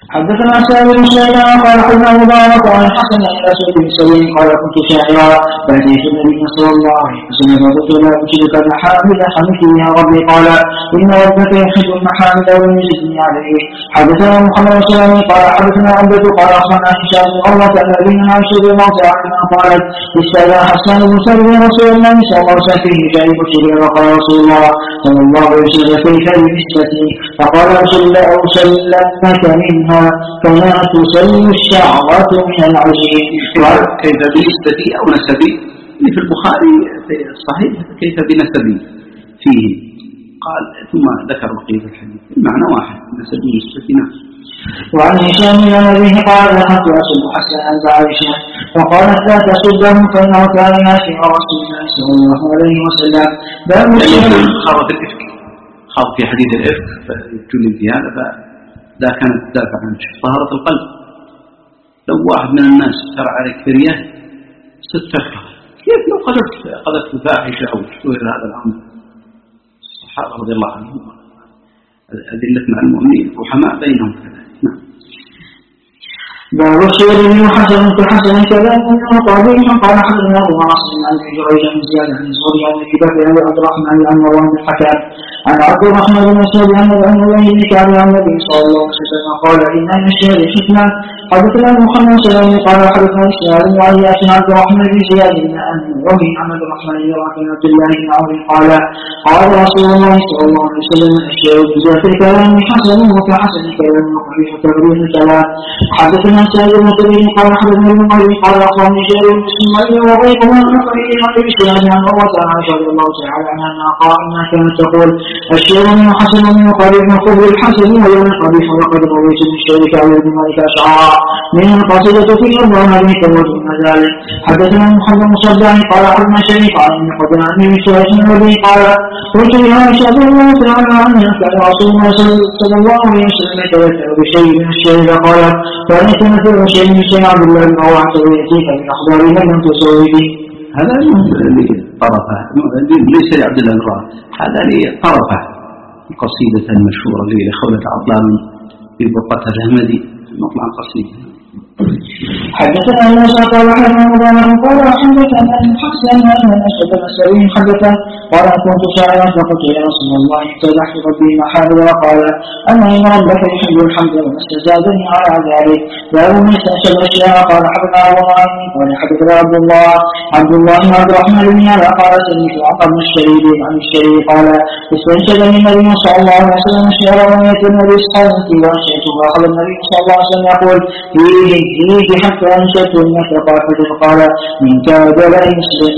حدثنا سعيد بن سليمان قال حدثنا مبارك عن الحسن الى سعيد بن سليم قال كنت شاعرا فاتيت النبي صلى الله عليه وسلم فقلت لا اشرك المحامد حمدني يا ربي قال ان ربك يحب المحامد ويجزني عليه. حدثنا محمد بن سليم قال حدثنا عبده قال اخبرنا هشام بن عروه ان ابينا عائشه رضي الله عنها قالت استاذن حسان بن ثابت رسول الله صلى الله عليه وسلم فيه شارب الشجر وقال رسول الله صلى الله عليه وسلم كيف بنسبتي فقال أسلمك منها كما تسل الشعرة من العجين. كيف بنسبتي أو نسبي في البخاري في الصحيح كيف بنسبي فيه قال ثم ذكر بقية الحديث المعنى واحد نسبي نسبتنا. وعن هشام بن أبيه قال ذهبت أسب حسن عند عائشة فقالت لا تسبه فإنه كان ناسخ رسول الله صلى الله عليه وسلم. باب خاض في الإفك خاض في حديث الإفك فيبتلي في هذا فذا كانت تدافع عن طهارة القلب. لو واحد من الناس ترى عليك فرية ستفكر كيف لو قذفت فاحشة أو اشتهر هذا الأمر. الصحابة رضي الله عنهم أذلة مع المؤمنين رحماء بينهم كذلك. باب الشعر من حسن كحسن كلام من قبيح قال حدثنا ابو عاصم عن ابي جريج عن زياد عن الزهري عن ابي بكر عن عبد الرحمن عن مروان بن الحكم عن عبد الرحمن بن مسعود عن الله بن كعب عن النبي صلى الله عليه وسلم قال ان من الشعر حكمه. حدثنا محمد صلى الله عليه وسلم قال حدثنا اسماعيل بن عياش عن عبد الرحمن بن زياد بن وهي عن عبد الرحمن بن عبد الله بن عوف قال رسول الله صلى الله عليه وسلم الشعر بذات الكلام حسن وكحسن كلام وقبيح كبير الكلام. حدثنا سعيد بن سليم قال حدثنا ابن عمر قال اخبرني جابر بن اسماعيل وغيرهما عن قريب عن ابي سعيد عن عروه عن عائشه رضي الله تعالى عنها قائما كانت تقول الشعر من حسن من قبيح خذ الحسن ويوم القبيح وقد رويت من الشعر كعب بن مالك اشعار من القصيده في الله عليك وجه ذلك. حدثنا محمد بن صدع قال حدثنا شريك عن ابن قدر عن ابي سعيد النبي قال قلت لعائشه رضي الله تعالى عنها كان رسول الله صلى الله عليه وسلم يتذكر بشيء من الشعر قال كانت مثل شيء من شيء عبد الله بن رواحه وياتيك من اخباره لم تسوي به. هذا اللي طرفه ليس لعبد الله بن رواحه هذا اللي طرفه قصيده مشهوره لخولة عطلان في برقة الهمدي مطلع قصيده. حدثنا موسى قال حدثنا مبارك قال حدثنا الحسن ان اسد السليم حدث قال كنت شاعرا فقلت يا رسول الله امتدحت ربي محامد وقال اما ان ربك يحب الحمد وما استزادني على ذلك. باب من استنشد الاشياء قال حدثنا ابو معين قال حدثنا عبد الله بن عبد الرحمن بن علا قال سمعت عقب بن الشريد عن الشريد قال استنشدني النبي صلى الله عليه وسلم شعرا ونيت النبي صلى الله عليه وسلم وانشئت واخذ النبي صلى الله عليه وسلم يقول فيه حتى انشأت انك قال من كاد لا يسلم.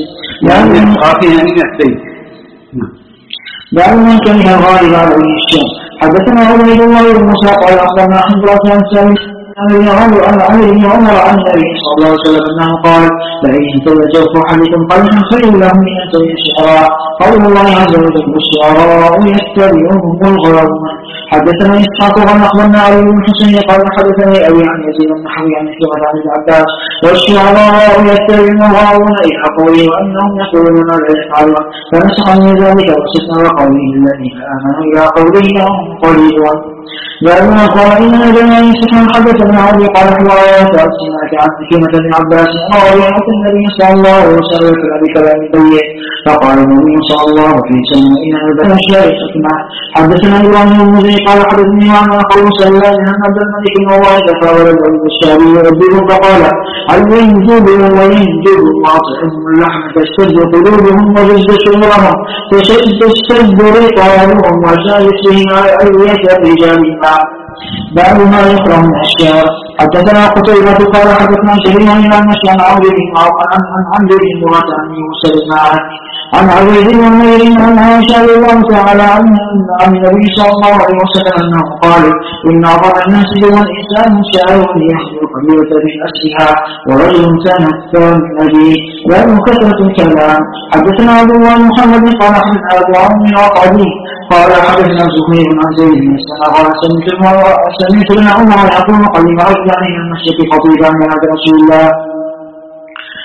باب من كان الغالب عليه الشام. حدثنا عبيد الله بن موسى قال اخبرنا حنظله عن سالم عن عمر عن النبي صلى الله عليه وسلم انه قال لئن تزوج احدكم قلحا خير له من ان تزوج الشعراء. قول الله عز وجل الشعراء يتبعهم الغاوون. حدثنا اسحاق عن اخبرنا علي بن حسين قال حدثني ابي عن يزيد النحوي عن كلمه عن العباس والشعراء يتبعهم الغاوون الى قوله وانهم يقولون ما لا يفعلون فنسخني ذلك وسكن وقوله الذين امنوا الى قوله هم قليلون. لما قال إن جميع سبحان حدثنا علي قال حوارات أرسلناك عن كلمة ابن عباس ورواية النبي صلى الله عليه وسلم بكلام طيب فقال النبي صلى الله عليه وسلم إن البشر أشياء حكمة. حدثنا إبراهيم المزني قال حدثني عن قول سلام عن عبد الملك بن الله فقال الوليد الشعبي يربيه فقال هل ينجبهم وينجب واطعهم اللحم تشتد قلوبهم وجد شعورهم تشتد رقابهم وشايف بهم علية الرجال. باب ما يكره من الاشياء. حدثنا قتيبة قال حدثنا شهير عن المشي عن عمرو بن مرة عن موسى بن عن عبيد بن عمير عن عائشة رضي الله تعالى عن النبي صلى الله عليه وسلم انه قال ان اعظم الناس يوم الانسان شاعر يحضر قبيلة من اسرها ورجل تنفى من ابيه. باب كثرة الكلام. حدثنا عبد الله محمد قال حدثنا ابو عمرو العقدي قال حدثنا زهير عن زيد بن اسلم قال سمعت ابن عمر يقول قدم رجلان من المسجد خطيبا من عند رسول الله صلى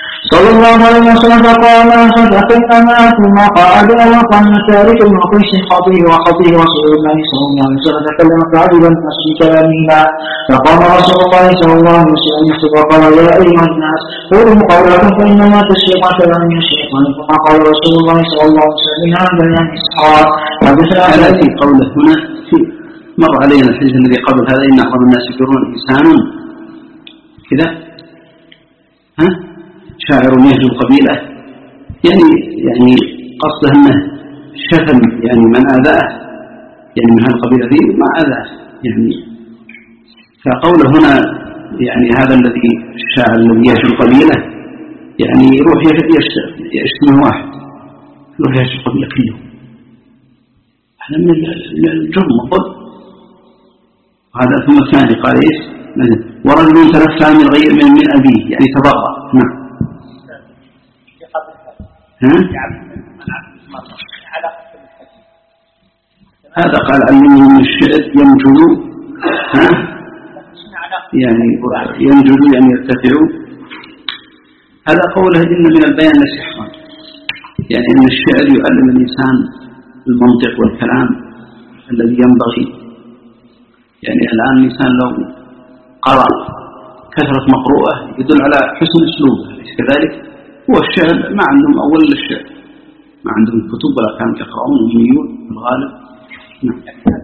الله عليه وسلم فقال فإنما ثم قال وقال تارك المقيس خطيه وخطيه رسول الله صلى الله عليه وسلم تكلم فعجبا الناس بكلامهما فقام رسول الله صلى الله عليه وسلم يخطب وقال يا أيها الناس قولوا قولكم فإنما تشريق كلام من الشيطان ثم قال رسول الله صلى الله عليه وسلم هذا يعني إسحاق حدثنا في قوله هنا مر علينا الحديث الذي قبل هذا إن أعظم الناس يجرون إنسان كذا شاعر يهجو القبيلة يعني قصده أنه شتم يعني من آذاه يعني من هذه القبيلة ذي ما آذاه يعني فقوله هنا يعني هذا الذي الشاعر الذي يهجو القبيلة يعني يروح يشتمه واحد يروح يهجو القبيلة كله هذا من الجرم والظلم هذا ثم الثاني قال ايش ورجل تلفى من غير من أبيه يعني تبرأ نعم هذا قال علمه من الشعر ينجد يعني ينجد يعني يرتفع هذا قوله إن من البيان لسحرا يعني أن الشعر يعلم الإنسان المنطق والكلام الذي ينبغي يعني الآن الإنسان لو قرأ كثرة مقروءة يدل على حسن أسلوبه أليس كذلك هو الشعر ما عندهم أول الشعر ما عندهم كتب ولا كانوا يقرؤون أميون في الغالب نعم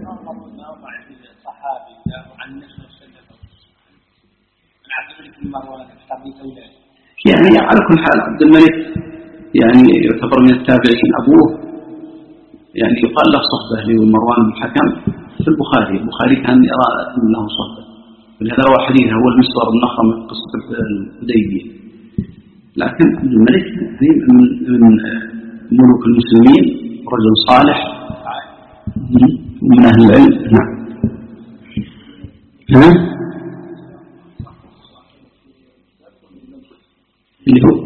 يعني على كل حال عبد الملك يعني يعتبر من التابعين أبوه يعني يقال له صحبة لمروان بن الحكم في البخاري كان يرى أن له صحبة ولهذا هو حديث هو المسور النخرة من قصة الحديبية لكن عبد الملك من ملوك المسلمين رجل صالح من أهل العلم نعم اللي هو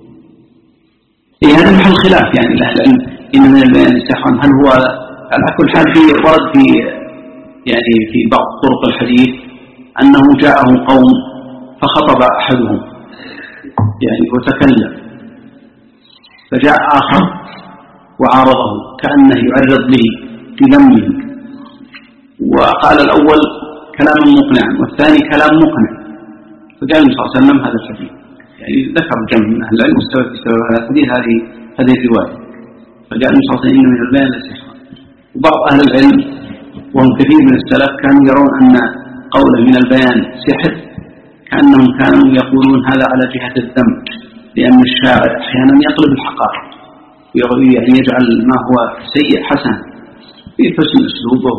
هذا محل خلاف يعني أهل العلم إن من البيان السحر هل هو على كل حال في ورد في يعني في بعض طرق الحديث أنه جاءه قوم فخطب أحدهم يعني وتكلم فجاء آخر وعارضه كأنه يعرض به في ذمه وقال الأول كلاما مقنعا والثاني كلام مقنع فقال النبي صلى الله عليه وسلم هذا الحديث يعني ذكر جمع من أهل العلم واستوى في سبب هذا الحديث هذه الرواية فقال النبي صلى الله عليه وسلم إن من البيان لسحر وبعض أهل العلم وهم كثير من السلف كانوا يرون أن قوله من البيان سحر كأنهم كانوا يقولون هذا على جهة الذم لأن الشاعر أحيانا يقلب الحقائق يعني يجعل ما هو سيء حسن في حسن أسلوبه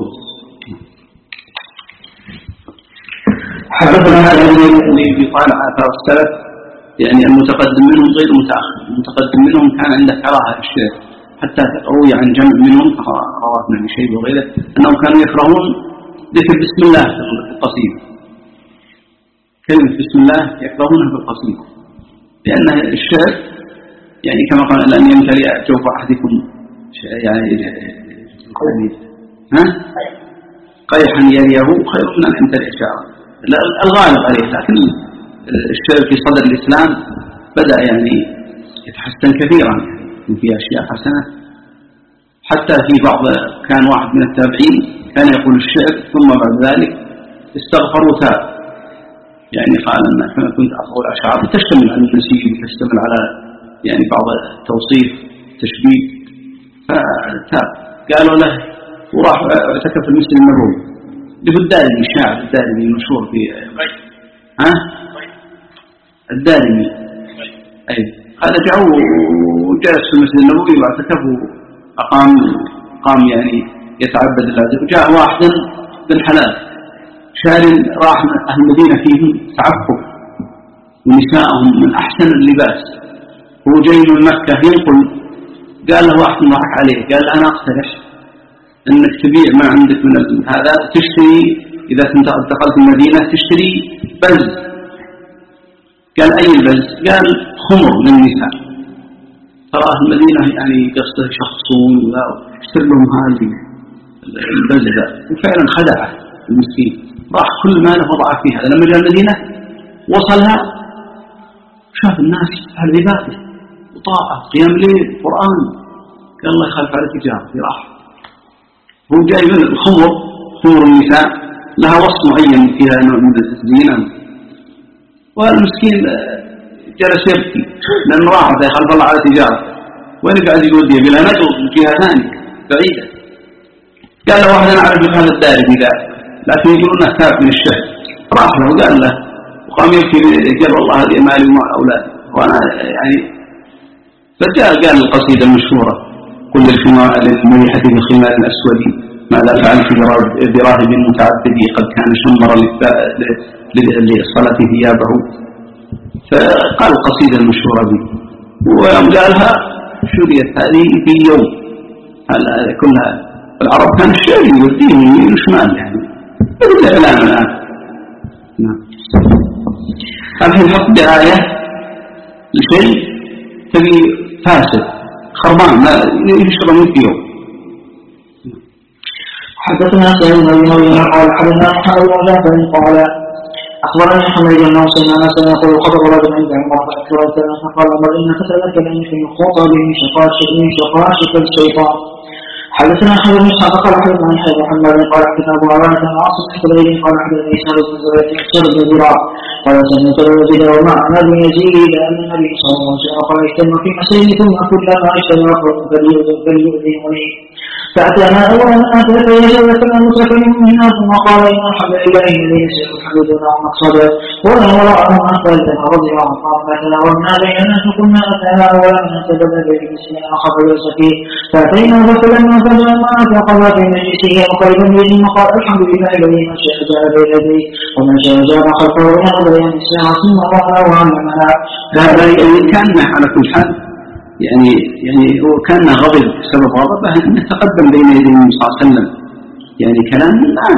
حدثنا اللي يقال آثار السلف يعني المتقدم منهم غير المتأخر المتقدم منهم كان عنده كراهة الشعر حتى روي عن جمع منهم رواه ابن أبي شيبة وغيره أنهم كانوا يكرهون ذكر بسم الله في القصيدة كلمة بسم الله يكرهونها في القصيدة لأن الشعر يعني كما قال لأن يمتلئ جوف أحدكم يعني قيحا يريه خير من أن يمتلئ شعرا الغالب عليه لكن الشعر في صدر الإسلام بدأ يعني يتحسن كثيرا في أشياء حسنة حتى في بعض كان واحد من التابعين كان يقول الشعر ثم بعد ذلك استغفر وتاب يعني قال أن كما كنت أقول أشعار تشتمل على النسيج تشتمل على يعني بعض التوصيف تشبيه فتاب قالوا له وراح اعتكف في المسجد النبوي الدارمي شاعر الدارمي المشهور في الدارمي أي هذا جاء وجلس في المسجد النبوي واعتكف قام يعني يتعبد الله وجاء واحد بالحلال شاعر راح أهل المدينة فيهم تعفف ونساءهم من أحسن اللباس هو جاي من مكة ينقل قال له واحد ضحك عليه قال له أنا أقترح أنك تبيع ما عندك من هذا تشتري إذا كنت انتقلت المدينة تشتري بز قال أي بز قال خمر للنساء تراه المدينة يعني قصده يشخصون ولا اشتر لهم هذه البز ذا وفعلا خدعه المسكين راح كل ماله وضع فيها لما جاء المدينة وصلها شاف الناس أهل عبادة وطاعة قيام ليل قرآن، قال الله يخلف على التجارة راح. هو جاي من الخمر، خمر النساء لها وصف معين فيها نوع من الزينة، والمسكين جلس يبكي لأنه راح يخلف الله على تجارة. وين قاعد يقول دي بلا نجل من جهة ثانية بعيدة. قال له واحد أنا أعرف هذا الدارمي قال، لكن يقولون تاب من الشهر. راح له وقال له وقام يبكي جل والله هذه مالي ومع أولاد وأنا يعني. فجاء قال القصيدة المشهورة كل الخمار للمريحة بالخمار الأسود ماذا فعلت براهب متعدد قد كان شمر للصلاة ثيابه. فقال القصيدة المشهورة دي ويوم قالها شريت هذه في يوم. هذا كلها العرب كان الشعري والديني وشمال يعني بدل الإعلام الآن. نعم. الحين حط دعاية لشيء تبي فاسد خربان لا يشرب من يوم. حدثنا سعيد بن أبي قال حدثنا محمد بن جعفر قال أخبرني حميد بن سلمان سيقول خبر رجل عند عمر فأكثر فقال عمر إن فتلك لأن في خطب من شفاشة الشيطان. حدثنا أحمد بن إسحاق قال حدثنا يحيى بن محمد قال حدثنا أبو عوانة عن عاصم الحضري قال حدثني سعد بن زرع قال سمعت الرجل ومعنى بن يزيد أن النبي صلى الله عليه وسلم قال اجتمع في مسجدكم كلما اجتمع فليؤذنني. فأتانا أولا أتى فيجلسنا متكلم منها ثم قال إن الحمد لله الذي سيحمدنا مقصدا ولا وراءهم أخبرتنا رضي الله عنه فتناولنا بيننا فكنا أتانا أولا نتبدل بمسلمنا خبر الزكي فأتينا فلما فلما فقال في مجلسه وقريبا به قال الحمد لله الذي من شاء جاء بيدي ومن شاء جاء خلفه ونهض بين الإسلام ثم رأى وعلمنا. هذا كان على كل حال يعني هو كان غضب سبب غضبه أنه تقدم بين يدي النبي صلى الله عليه وسلم يعني كلام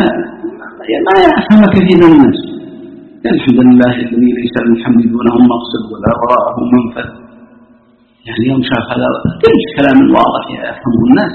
ما يفهم كثير من الناس. الحمد لله الذي ليس للحمد دونهم مقصد ولا وراءه منفذ. يعني يوم شاف هذا كلام واضح يفهمه الناس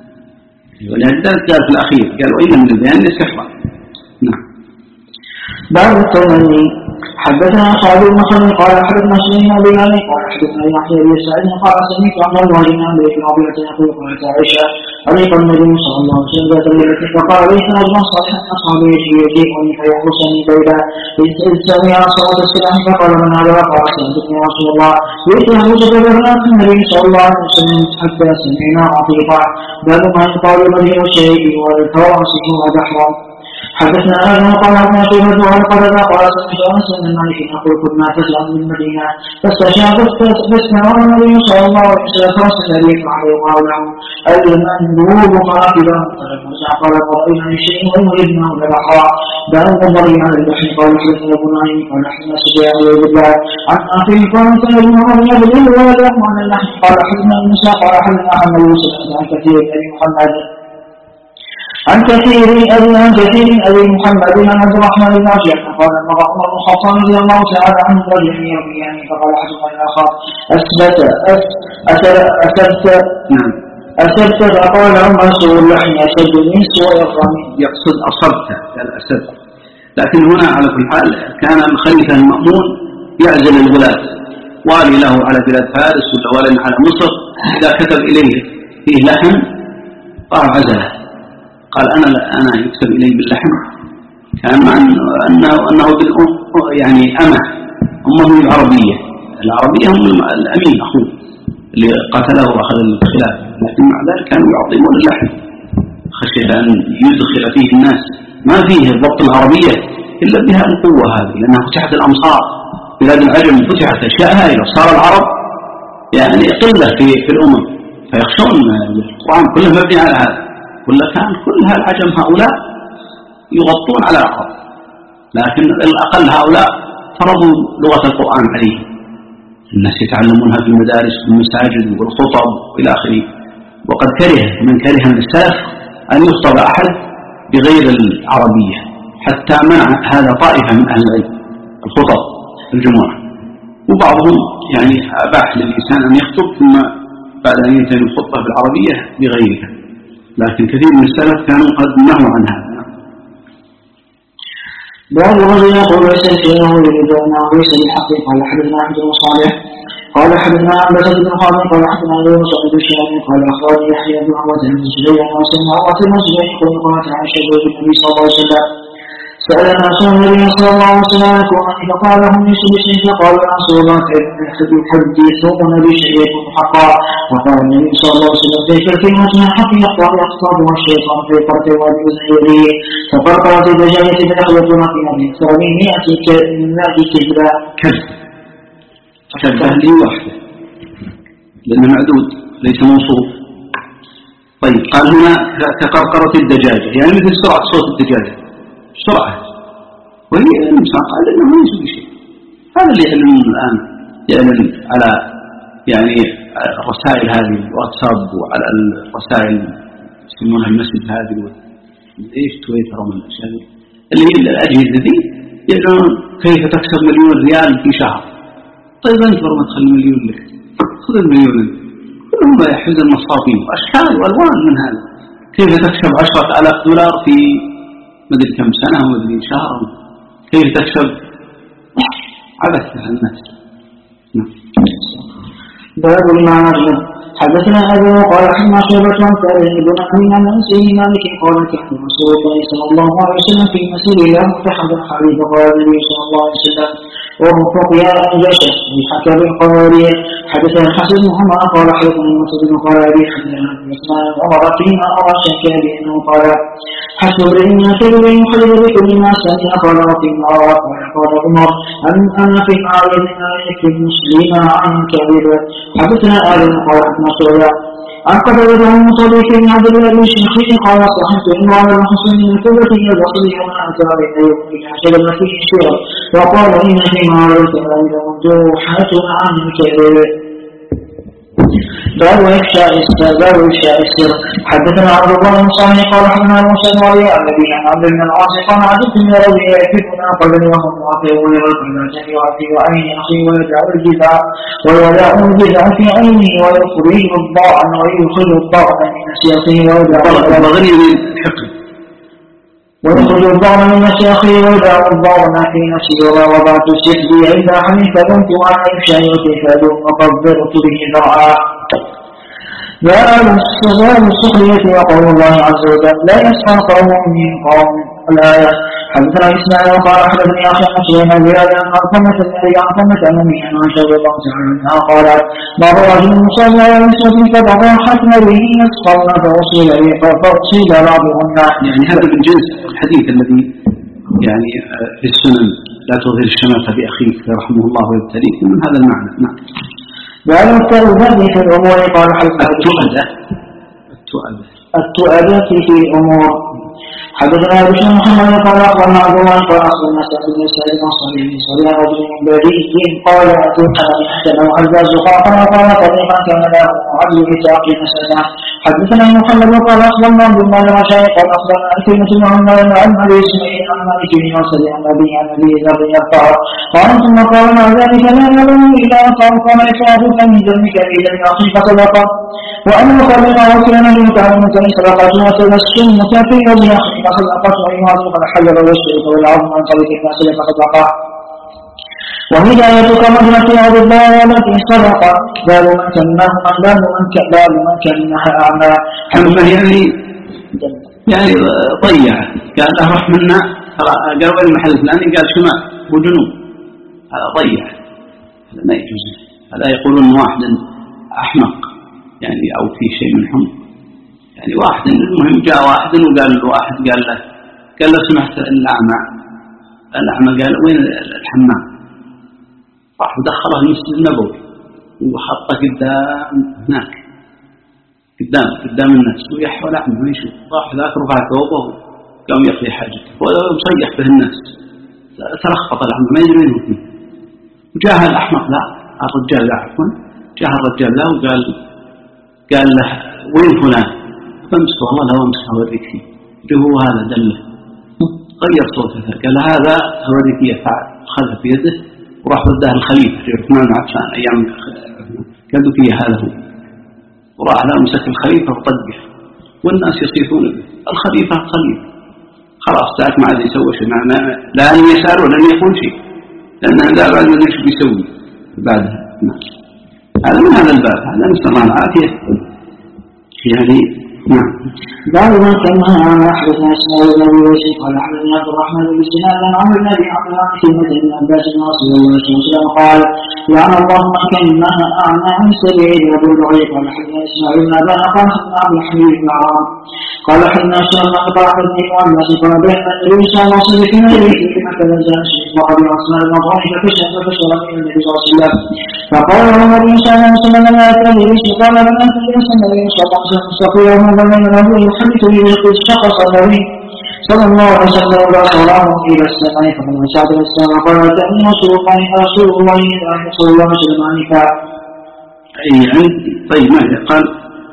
ولذلك قال في الأخير قال وإن من البيان لسحرا. نعم. باب التمني. حدثنا خالد بن خالد قال حدثنا سليمان بن علي قال حدثنا يحيى بن سعيد قال سمعت عن الله بن عمرو بن ربيعة يقول قالت عائشة عليق النبي صلى الله عليه وسلم ذات ليلة فقال ليس رجلا صالحا أصحابه يجيئني فيحرسني بيدا إذ سمع صلاة السلام فقال من هذا قال سألتني يا رسول الله ليس يحرس فبرناك النبي صلى الله عليه وسلم حتى سمعنا عطيقا باب ما يقال بديع الشيء والتواصل ودحرا. حدثنا آدم قال عن شيبة وعن قرة قال سمعت أنس بن مالك يقول كنا تسعى من المدينة فاستشاف فاستمع النبي صلى الله عليه وسلم فارسل إليه عليه وقال له المندوب راكبا فلما قال رأينا من شيء ويريدنا لبحرا باب النظر عن البحر قال حدثنا ابو نعيم قال حدثنا سفيان بن بالله عن أخي قال سأل بن عمر يبلغ ولا عن اللحم قال حدثنا موسى قال حدثنا محمد يوسف عن كثير بن محمد عن كثير أبي محمد عن عبد الرحمن بن عاشر قال مر عمر بن الخطاب رضي الله تعالى عنه رجل يوميان فقال أحدهما الآخر أسبت فقال عمر سوء اللحم أسد من سوء الرمي. يقصد أصبت الأسد. لكن هنا على كل حال كان الخليفة المأمون يعزل الولاة والي له على بلاد فارس ولا والي على مصر إذا كتب إليه فيه لحم قال عزله قال أنا يكتب إلي باللحم كان مع أنه يعني أمه العربية هم الأمين أخوه اللي قتله وأخذ الخلاف لكن مع ذلك كانوا يعظمون اللحم خشية أن يدخل فيه الناس ما فيه الضبط العربية إلا بها القوة هذه لأنها فتحت الأمصار بلاد العجم فتحت أشياء هائلة صار العرب يعني قلة في الأمم فيخشون القرآن كله مبني على هذا كان كلها العجم هؤلاء يغطون على العرب لكن الأقل هؤلاء فرضوا لغة القرآن عليهم الناس يتعلمونها في المدارس والمساجد والخطب إلى آخره وقد من كره من السلف أن يخطب أحد بغير العربية حتى منع هذا طائفة من أهل العلم الخطب الجمعة وبعضهم يعني أباح للإنسان أن يخطب ثم بعد أن ينتهي الخطبة بالعربية بغيرها لكن كثير من السلف كانوا قد نهوا عن هذا. باب الرجل يقول ليس شيء يريد انه ليس بالحق. قال حدثنا احمد بن صالح قال حدثنا عن بسط بن خالد قال حدثنا ابي مسعود بن الشامي قال اخبرني يحيى بن عروه بن الزبير عن سيدنا عروه بن الزبير يقول قالت عائشه زوج النبي صلى الله عليه وسلم سأل الناس النبي صلى الله عليه وسلم يكونني فقال لهم ليس بشيء فقال يا رسول الله كيف يحدثون بشيء يكون حقا. وقال النبي صلى الله عليه وسلم كيف الكلمة من حق يخطبها الشيطان في فرق الوادي وزيره ففرقت الدجاجة فيخلطون في أبي أكثر من 100 كبرى كذبة لي واحدة لأنه معدود ليس موصوف. طيب قال هنا كقرقرة الدجاجة يعني مثل سرعة صوت الدجاجة سرعة وهي الإنسان قال إنه ما يسوي شيء. هذا اللي يعلن الآن يعلن على يعني الرسائل هذه الواتساب وعلى الرسائل يسمونها المسج هذه ايش تويتر ومن الأشياء اللي هي الأجهزة دي يعلنون كيف تكسب مليون ريال في شهر. طيب أنت ما تخلي مليون لك خذ المليون كلهم يحوز النصابين وأشكال وألوان من هذا. كيف تكسب 10,000 دولار في مدري كم سنة ومدري شهر كيف تكسب عبث على الناس. باب المعاجم. حدثنا أبو قال حدثنا شعبة عن ثابت بن أمين عن أنس بن مالك قال كان رسول الله صلى الله عليه وسلم في مسير له متحدث حديث قال النبي صلى الله عليه وسلم وهو فقيا أنجشه بحكى بالقوارير. حدثنا الحسن بن عمر قال حدثنا مسلم قال أبي حدثنا عثمان عمر فيما أرى شكا بأنه قال حسب العلم كبير يخرج بكل ما سمع قال وفيما أرى قال عمر أن في معاوية يكتب مسلما عن كبير. حدثنا آدم قال حدثنا شعبة عن قتادة عن مصطفى بن عبد الله بن شيخ قال صححت عمران بن حسين من الكوفة إلى البصري وما أتى بين يوم حسب فيه شعر وقال إن في معاوية لممدوحة عن كبير. باب إفشاء السر. حدثنا عبد الله بن صالح قال حدثنا موسى بن علي عن أبي عن عبد بن العاص قال عجبت من رجل يكفنا قبل وهم واقعون والقناة في عين أخي ويدع الجذع في عينه ويخرج الضاء من سياقه ويخرج الضعن من نسيخه ويدع الضعن في نفسه ووضعت السحبي عند حمي فكنت على إفشاء وكفاد وقدرت به ذرعا. باب السخرية وقول الله عز وجل لا يسخر قوم من قوم. الآية. حدثنا إسماعيل وقال حدثني أخي عن سليمان بن عن قمة الذي عن قمة أمامي عن عائشة الله تعالى عنها قالت مر رجل مصلى على نسوة فضحكن به يسخرن فأصيب بعضهن. يعني هذا من جنس الحديث الذي يعني في السنن لا تظهر الشماتة بأخيك رحمه الله ويبتليك من هذا المعنى. نعم. وأن التؤدة في الأمور قال التؤدة في الأمور. حدثنا بشر محمد قال أخبرنا عبد الله قال أخبرنا سعد بن سعيد بن صالح رجل من بريء قال أتيت من أحسن وحزاز قال طريقا كان له عبد بساق مسألة. حدثنا محمد قال أخبرنا عبد الله العشاء قال أخبرنا الكلمة عن أبي إسماعيل عن مالك بن ناصر عن أبي ذر يرفع قال ثم قال مع ذلك لا يلوم إلا أخاه قال إفراطك من ذنبك في ذنب أخيك صدقة وأن يخلق وكان لمتعلمك صدقة وتبسمك في وجه أخيك صدقة أيها قد حجر والشرك والعظم عن طريق الناس لك صدقة. وهدايتك مجرى عبد الله التي سبق باب من كنها أعمى. حمد يعني ضيع قال أروح منا قال وين المحل الفلاني قال شمال وجنوب هذا ضيع هذا ما يجوز. هذا يقولون واحد أحمق يعني أو في شيء من حمق يعني واحد المهم جاء واحد وقال واحد قال له سمحت الأعمى قال وين الحمام راح ودخله المسجد النبوي وحطه قدام هناك قدام الناس ويحول أعمى ما يشوف راح ذاك رفع ثوبه قام يقضي حاجته ولا مصيح به الناس تلخبط الأعمى ما يدري منه فيه. وجاء الأحمق لا الرجال لا عفوا جاء الرجال لا قال له وين فلان فامسك والله لو امسك هوريك فيه هو هذا دله غير صوته قال هذا هوريك يفعل خذ في يده وراح وداه الخليفة في عثمان بن عفان أيام قالوا فيه هذا هو وراح له مسك الخليفة وطقه والناس يصيحون به الخليفة خلاص ذاك ما عاد يسوي شيء، لا لم يسأل ولم يقول شيء، لأنه لا بعد ما يدري شو بيسوي بعدها. هذا من هذا الباب، هذا نسأل الله العافية في هذه. نعم. بعد ما كان عن أحدثنا إسماعيل بن أبي ويس قال حدثنا عبد الرحمن بن سنان عن عمرو بن أبي عبد الله في مدح بن عباس بن رسول الله صلى الله عليه وسلم قال لعن الله من كان أعمى عن سبيل أبو الرعيق. قال حدثنا إسماعيل بن أبي قال حدثنا عبد الحميد بن عمرو قال حدثنا شرنا قال حدثني وعباس قال بين النبي صلى الله عليه وسلم في مدينة كما كان زاد وقد عثمان بن عفان فكشف من النبي صلى الله عليه وسلم فقال عمر صلى الله عليه وسلم لا تدري قال من أنت النبي صلى الله عليه وسلم مستقيم بين الرجل يحدث به يقول شخص النبي صلى الله عليه وسلم وصلاه إلى السماء فمن سعد إلى السماء قال أتاني رسول الله صلى الله عليه وسلم عنك. طيب ماذا قال؟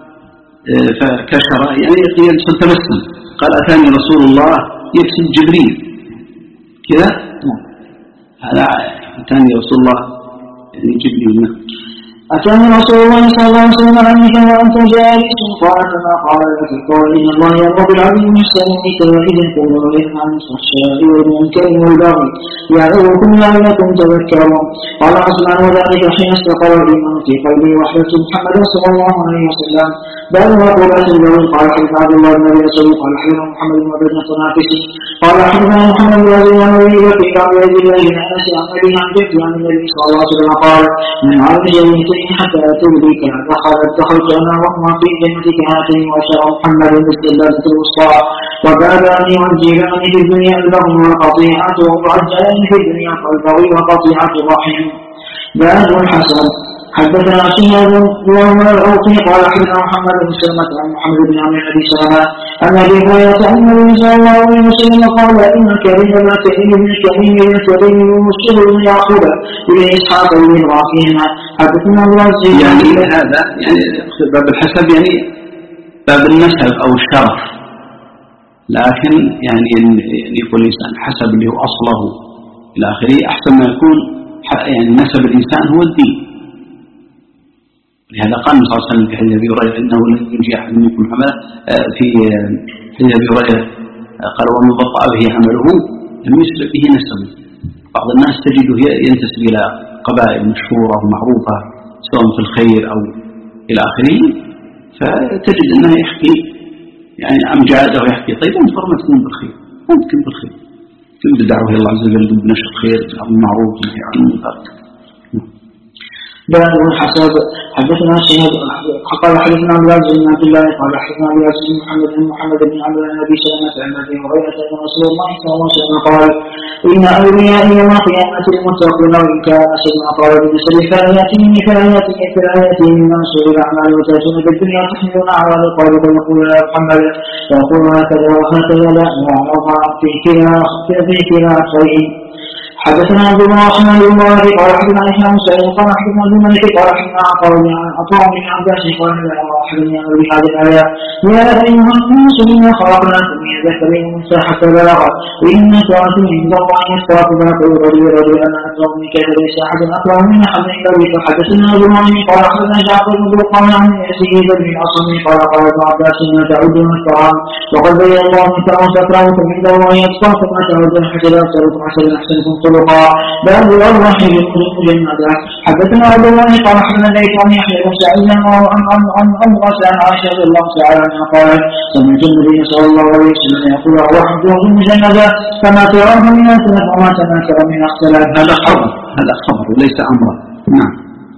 فكشر يعني يقصد تبسم. قال أتاني رسول الله يقصد جبريل كذا. هذا أتاني رسول الله يعني جبريل. أتاني رسول الله صلى الله عليه وسلم عنك وأنت جالس قال كما قال لك قال إن الله يأمر بالعدل والإحسان وإيتاء ذي القربى وينهى عن الفحشاء والمنكر والبغي يعظكم لعلكم تذكرون. قال عثمان وذلك حين استقر الإيمان في قلبي وحدث محمد صلى الله عليه وسلم بل وقرات الجوي. قال حدث عبد الله بن أبي أسود قال حدث محمد بن عبد التنافسي قال حدثنا محمد بن عبد الله وفي بعض يد الله بن أنس عن أبي عن جدي عن النبي صلى الله عليه وسلم قال من عرض جنتين حتى تدرك دخلت أنا وهما في جنتك هاتين وأشار محمد بالسلالة الوسطى وبابان والجيران في الدنيا البغي والقطيعة ومعجلان في الدنيا البغي وقطيعة الرحم. باب حسن. حدثنا شهاب وهو العوقي قال حدثنا محمد بن سلمة عن محمد بن عمرو بن سلمة أن أبي هريرة أن النبي صلى الله عليه وسلم قال إن الكريم لا كريم بن كريم بن كريم ومسلم بن يعقوب بن إسحاق بن إبراهيم. حدثنا الله يعني هذا يعني باب الحسب يعني باب النسب أو الشرف، لكن يعني يقول الإنسان حسب اللي هو أصله إلى آخره أحسن ما يكون يعني نسب الإنسان هو الدين. لهذا قال صلى الله عليه وسلم في حديث أبي هريرة إنه لن ينجي أحد منكم حمله. في حديث أبي هريرة قال ومن بطأ به عمله لم يسبق به نسبه. بعض الناس تجده ينتسب إلى قبائل مشهورة ومعروفة سواء في الخير أو إلى آخره، فتجد أنه يحكي يعني أمجاده ويحكي طيب أنت فرما تكون بالخير، أنت تكون بالخير، تكون بدعوه إلى الله عز وجل بنشر الخير أو المعروف والنهي عن المنكر. باب الحساب. حدثنا شهاب قال حدثنا عبد العزيز بن عبد الله قال حدثنا عبد العزيز بن محمد بن عبد الله النبي صلى الله عليه وسلم عن ابي هريره ان رسول الله صلى الله عليه وسلم قال ان اولياء يوم القيامه المتقون وان كان سيدنا قال بنسب فاياتهم من منصور الاعمال وتاتون بالدنيا تحملون على القول فيقول يا محمد فيقول هكذا وهكذا لا نعرضها في كلا خير. حدثنا عبد الرحمن بن مالك قال حدثنا هشام بن سعيد قال حدثنا ابن مالك قال حدثنا عطاء بن عباس قال حدثنا ابي هذه الايه يا ايها الناس انا خلقناكم من ذكر وانثى حتى بلغ وان ساعه عند الله يسقط ما تقول رجل انا اكرم منك ليس احد اكرم من احد الا حدثنا ابو مالك قال حدثنا جعفر بن برقان عن يزيد بن الاصم قال ابن عباس ان تعودون الطعام وقد بين الله انكم تكرهكم عند الله يسقط ما تعودون حتى لا تسالكم حتى احسنكم باب الأرواح المجندة. حدثنا عبد الله قال حدثنا ليث عن يحيى بن سعيد عن عائشة رضي الله تعالى عنها قالت سمعت النبي صلى الله عليه وسلم يقول أرواح المجندة فما تراه من أسلف وما تناكر من اختلاف. هذا خبر وليس أمرا. نعم.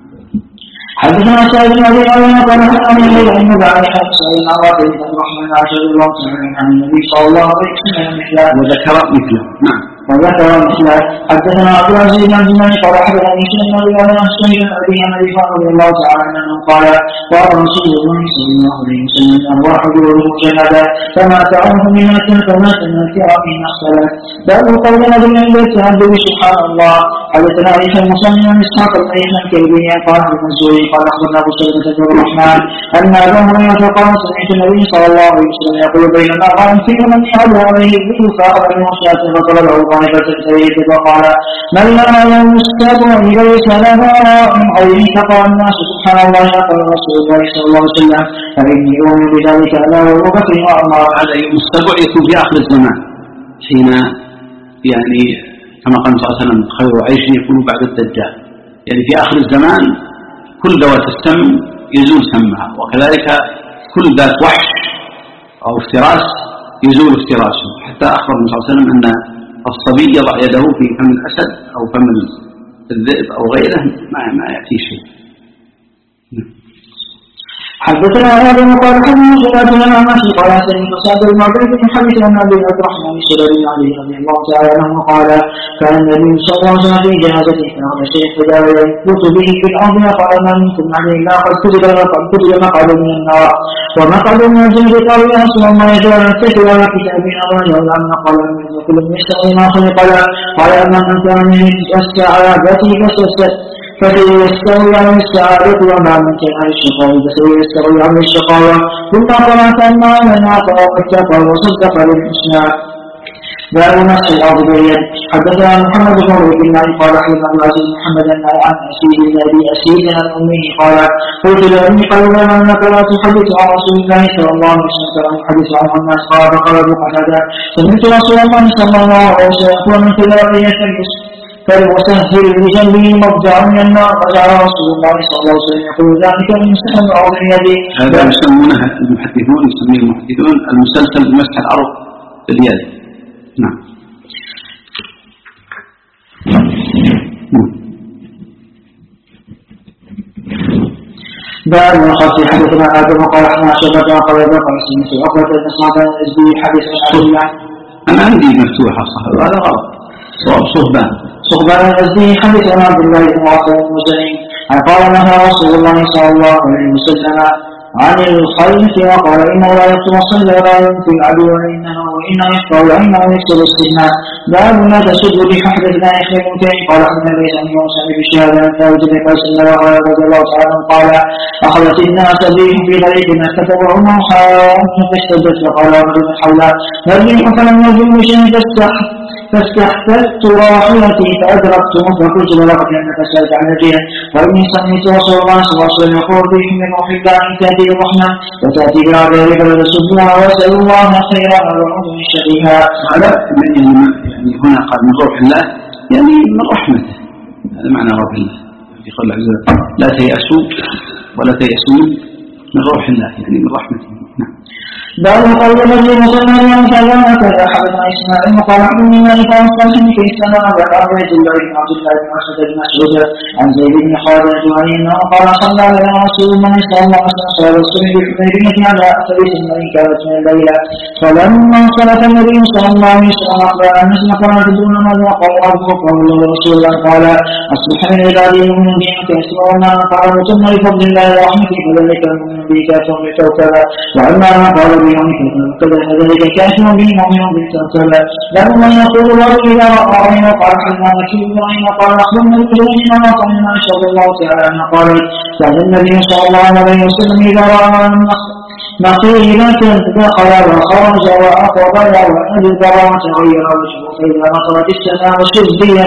حدثنا سعيد بن ابي هريره قال حدثنا ليث عن عائشة سعيد عن رافع بن الرحمن عائشة رضي الله تعالى عن النبي صلى الله عليه وسلم وذكر مثله. نعم. وذكر مثله. حدثنا عبد العزيز بن عبد الله قال حدثني سليمان بن سعيد بن ابي رضي الله تعالى عنه قال قال رسول الله صلى الله عليه وسلم ارواح المجندة فما تعرف منها فما تنكر من اختلاف. باب قولنا بالله تعبد سبحان الله. حدثنا عيسى المصنع عن اسحاق بن عيسى الكلبي قال عن الزهري قال اخبرنا ابو سلمة بن الرحمن ان ابا هريرة قال سمعت النبي صلى الله عليه وسلم يقول بينما قام في من يحل عليه الذكر فاخذ من وصيته فطلبه فقال من لا يمسك ليس له من غيره فقال الناس سبحان الله قال رسول الله صلى الله عليه وسلم فإني أؤمن بذلك ألا وأبو بكر وعمر. هذا يوم السبع يكون في آخر الزمان حين يعني كما قال صلى الله عليه وسلم خير عيش يكون بعد الدجال، يعني في آخر الزمان كل ذوات السم يزول سمها، وكذلك كل ذات وحش أو افتراس يزول افتراسه، حتى أخبر النبي صلى الله عليه وسلم أن الصبي يضع يده في فم الأسد أو فم الذئب أو غيره ما يأتي شيء. حدثنا آدم قال حدثنا شباب لنا ماشي قال سمعت سعد المعبد بن حديث عن أبي عبد الرحمن السلمي عليه رضي الله تعالى عنه قال كان النبي صلى الله عليه وسلم في جنازته فهذا الشيخ فجاء ينبت به في الأرض قال ما منكم عليه إلا قد كتب مقعد من النار ومقعد من الجنة. قال يا رسول الله يجعل التكل على كتابنا ويجعل أن قال من كل يستوي ما خلق له قال أما من كان من السعادة فسيستوي عن السعادة وما من كان عن الشقاوة فسيستوي عن الشقاوة ثم قرأت أن من أعطى واتقى وصدق بالحسنى. باب مسح الأرض باليد. حدثنا محمد بن عبد الله قال حدثنا عبد العزيز محمد عن أسيد بن أبي أسيد عن أمه قال قلت لأمي قال لما أنك لا تحدث عن رسول الله صلى الله عليه وسلم كما يحدث عنه الناس قال فقال أبو قتادة سمعت رسول الله صلى الله عليه وسلم يقول من كذا فالمسهل بجنبه مضجع من النار فجعل رسول الله صلى الله عليه وسلم يقول ذلك من مسح الأرض بيده. هذا يسمونه المحدثون يسميه المحدثون المسلسل بمسح الأرض باليد. نعم. باب الخط. حدثنا آدم قال احنا شبكة قال بقى سمعت عقبة بن صعب الأزدي حدث عن أنا عندي مفتوحة صح هذا غلط صحبان الأزدي حدث عن عبد الله بن عاصم المزني قال نهى رسول الله صلى الله عليه وسلم عن الخيط وقال إنه لا يقتل الصيد ولا ينفي العدو وإنه يقطع وإنه يكسر السنة. باب ما تسد به. حدثنا يحيى بن كثير قال حدثنا ليس عن موسى بشهادة عن ثابت بن قيس رضي الله تعالى عنه قال أخذت الناس ريح في طريق مكة وهم حاج فاشتدت فقال رجل حولها ما الريح فلم يجد شيئا فاستحفظت راحلتي فأدركته فقلت بلغت أنك سألت عن الريح وإني سمعت رسول الله صلى الله عليه وسلم يقول ريح من روح الله أن تأتي الرحمة وتأتي بالعذاب فلتسبوها واسألوا الله خيرا وأعوذ من شرها. هذا يعني هنا قال من روح الله يعني من رحمته، هذا معنى روح الله في قول عز وجل لا تيأسوا ولا تيأسون من روح الله يعني من رحمته. نعم. باب قول الذي مسلم يوم كلام كذا حدثنا إسماعيل قال عن مالك عن صالح في السنة وعن عبد الله بن مسعود بن مسعود عن زيد بن خالد الجهني أنه قال صلى على رسول الله صلى الله عليه وسلم صلى الصبح بالحديبية على أثر سنة كانت من الليلة فلما انصرف النبي صلى الله عليه وسلم أخبر الناس قال تدرون ماذا قال ربه قال رسول الله قال أصبح من عبادي المؤمن دينك يسمعون قال ثم بفضل الله ورحمته فذلك المؤمن به كافر بكوكبا وأما ما قال ذلك كافر به مؤمن بالكوكب. له من يقول الله إذا رأى عينه قال حنا نكيل الله قال أخبرنا بالجنين ما طمنا شاء الله تعالى أن قال كان النبي صلى الله عليه وسلم إذا رأى مقيلة دخل وخرج وأقبل وأدبر وتغير وجهه فإذا نطرت السماء سجديا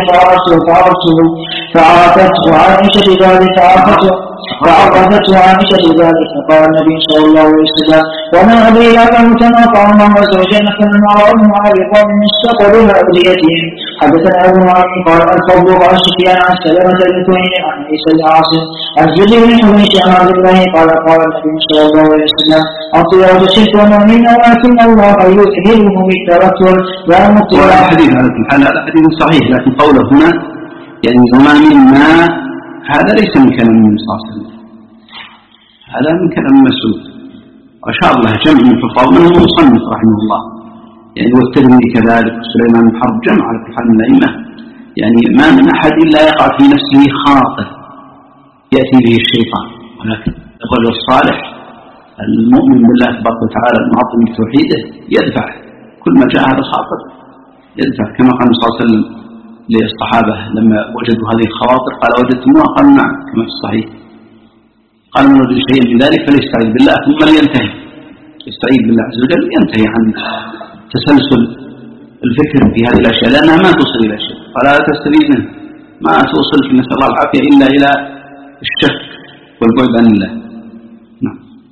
فعرفته عائشة ذلك فعرفته عائشة ذلك فقال النبي صلى الله عليه وسلم وما أدري لكم كما قال الله عز وجل كما رأوا على قوم مستقبل أوليتهم. حدثنا أبو معين قال الفضل قال سفيان عن سلمة الكوين عن عيسى بن عاصم عن زيد بن حبيش عن عبد الله قال النبي صلى الله عليه وسلم الطيرة الشرك ومؤمن ولكن الله يذهبه بالتوكل لا مطيع. الحديث على كل حال هذا حديث صحيح، لكن قوله هنا يعني وما منا هذا ليس من كلام النبي صلى الله عليه وسلم، هذا من كلام مسعود وأشار له جمع من الحفاظ منهم المصنف رحمه الله يعني والترمذي كذلك وسليمان بن حرب جمع على كل حال من الأئمة يعني ما من أحد إلا يقع في نفسه خاطر يأتي به الشيطان، ولكن الرجل الصالح المؤمن بالله تبارك وتعالى المعظم بتوحيده يدفع كل ما جاء هذا الخاطر يدفع، كما قال صلى الله عليه وسلم للصحابة لما وجدوا هذه الخواطر قال وجدتموها؟ قالوا نعم كما في الصحيح. قال من وجد شيئا من ذلك فليستعيذ بالله ثم لينتهي، يستعيذ بالله عز وجل ينتهي عن تسلسل الفكر في هذه الأشياء لأنها ما توصل إلى شيء، فلا تستفيد منه، ما توصلك نسأل الله العافية إلا إلى الشك والبعد عن الله.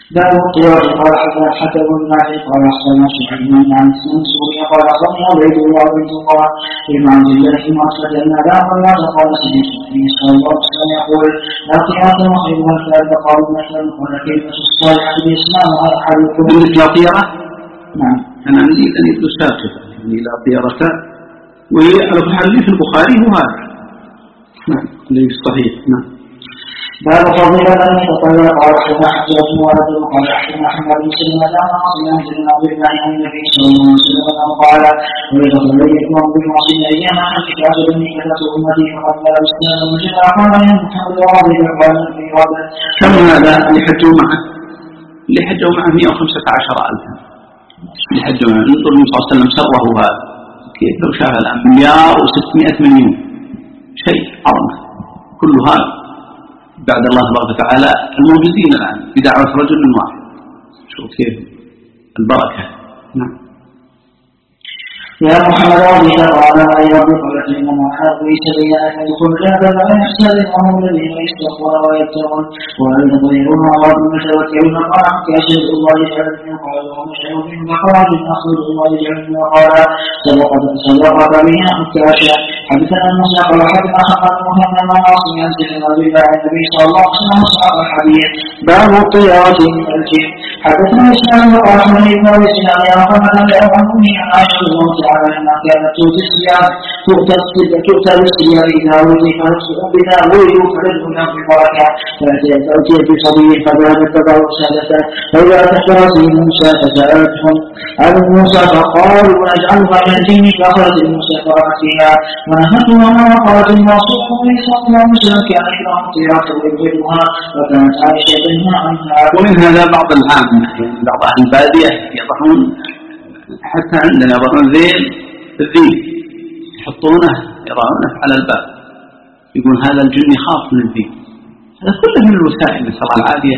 باب الطيار قال حتى بن معي قال أخبرنا شعيب عن سوريا قال أخبرني عبيد الله بن الله بن عبد الله بن مسعود أن أبا هريرة قال سمعت النبي صلى الله عليه وسلم يقول لا طيرة وخير الثالث قالوا مثلا قال كلمة الصالحة بإسلامها أحدكم. لا طيرة؟ نعم. أنا عندي أن يبدو ساقطة يعني لا طيرة، والحديث في البخاري هو هذا. نعم اللي صحيح. نعم. باب فضل من يتطلع قال حدثنا حجاج ولد قال حدثنا محمد بن سلمة عن عاصم بن عبد الله عن النبي صلى الله عليه وسلم قال ويتطلع يكون بالمعصيه ايام حتى تعجبني كثره امتي فقد لا الاسلام وجاء قال يا محمد راضي قال في رابع. كم هذا اللي حجوا معه؟ اللي حجوا معه 115,000 اللي حجوا معه. انظر النبي صلى الله عليه وسلم سره هذا كيف لو شاف الان 1,600,000,000 شيء عظمه كل هذا بعد الله تبارك وتعالى الموجودين الآن بدعوة رجل واحد. شوف كيف البركة. نعم. يا محمد رضي قال أي رب قالت إنما حاق ليس بين أن يدخل هذا وأن يحسن لهم الذين يستغفرون ويبتغون وأن يطيرون وأن يتوكلون قال كأشهد الله يجعل منه قال ومشعر منه فقال إن أخذ الله يجعل منه قال صدقت بها كأشهد. حدثنا موسى قال حدثنا خطأ محمد بن عاصم عن سيدنا عبد الله عن النبي صلى الله عليه وسلم صحاب الحديث باب الطيرة من الجن. حدثنا إسلام وقال من ابن أبي سنان يا محمد بن أمه عن عائشة الله تعالى أنها كانت تؤتى بالصيام إذا ولد بها ولدوا فلدهن في البركة فأتي بصبي فذهبت تضع سادته فإذا تحرصي موسى فسألتهم عن موسى فقالوا نجعلها من الجن فأخذت موسى فرأت فيها ونهتها ما قالت المعصوم صلى الله عليه وسلم كان يكره الطيرة ويبغضها وكانت عائشة تنهى عنها. ومن هذا بعض العامة بعض أهل البادية يضعون حتى عندنا يضعون ذيل الذيل يحطونه يضعونه على الباب يقول هذا الجن يخاف من الذيل. هذا كله من الوسائل نسأل الله العافية.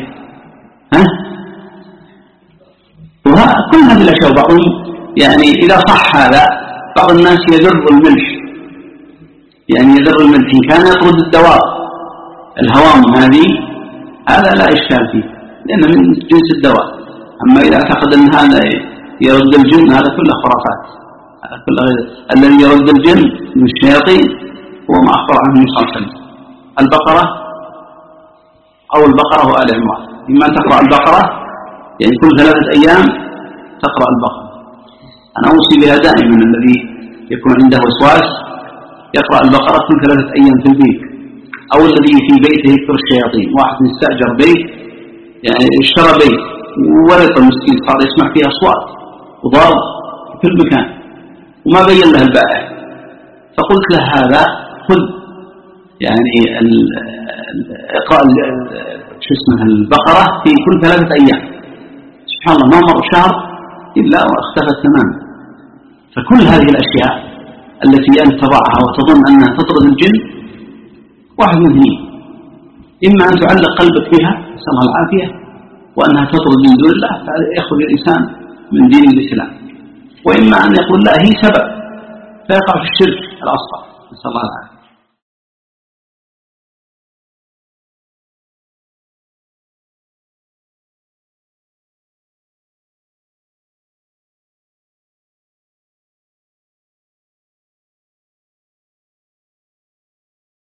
كل هذه الأشياء بعضهم يعني إذا صح هذا بعض الناس يذر الملح يعني يذر الملح إن كان يطرد الدواب الهوام هذا لا إشكال فيه لأنه من جنس الدواء. أما إذا اعتقد أن هذا يرد الجن هذا كله خرافات. هذا كله الذي يرد الجن من الشياطين هو ما أخبر عنه النبي صلى الله عليه وسلم البقرة أو البقرة وآل عمران. إما أن تقرأ البقرة يعني كل 3 أيام تقرأ البقرة. أنا أوصي بها دائما الذي يكون عنده وسواس يقرأ البقرة كل 3 أيام في البيت أو الذي في بيته يكثر الشياطين. واحد يستأجر بيت يعني اشترى بيت ورث المسكين صار يسمع فيه أصوات وضرب في كل مكان وما بين له البائع فقلت له هذا خذ يعني اقرأ البقرة في كل 3 أيام. سبحان الله ما مر شهر إلا واختفت تماما. فكل هذه الأشياء التي أنت تضعها وتظن أنها تطرد الجن واحد من اثنين: إما أن تعلق قلبك بها نسأل الله العافية وأنها تطرد من دون الله فيخرج الإنسان من دين الإسلام، وإما أن يقول لا هي سبب فيقع في الشرك الأصغر نسأل الله العافية.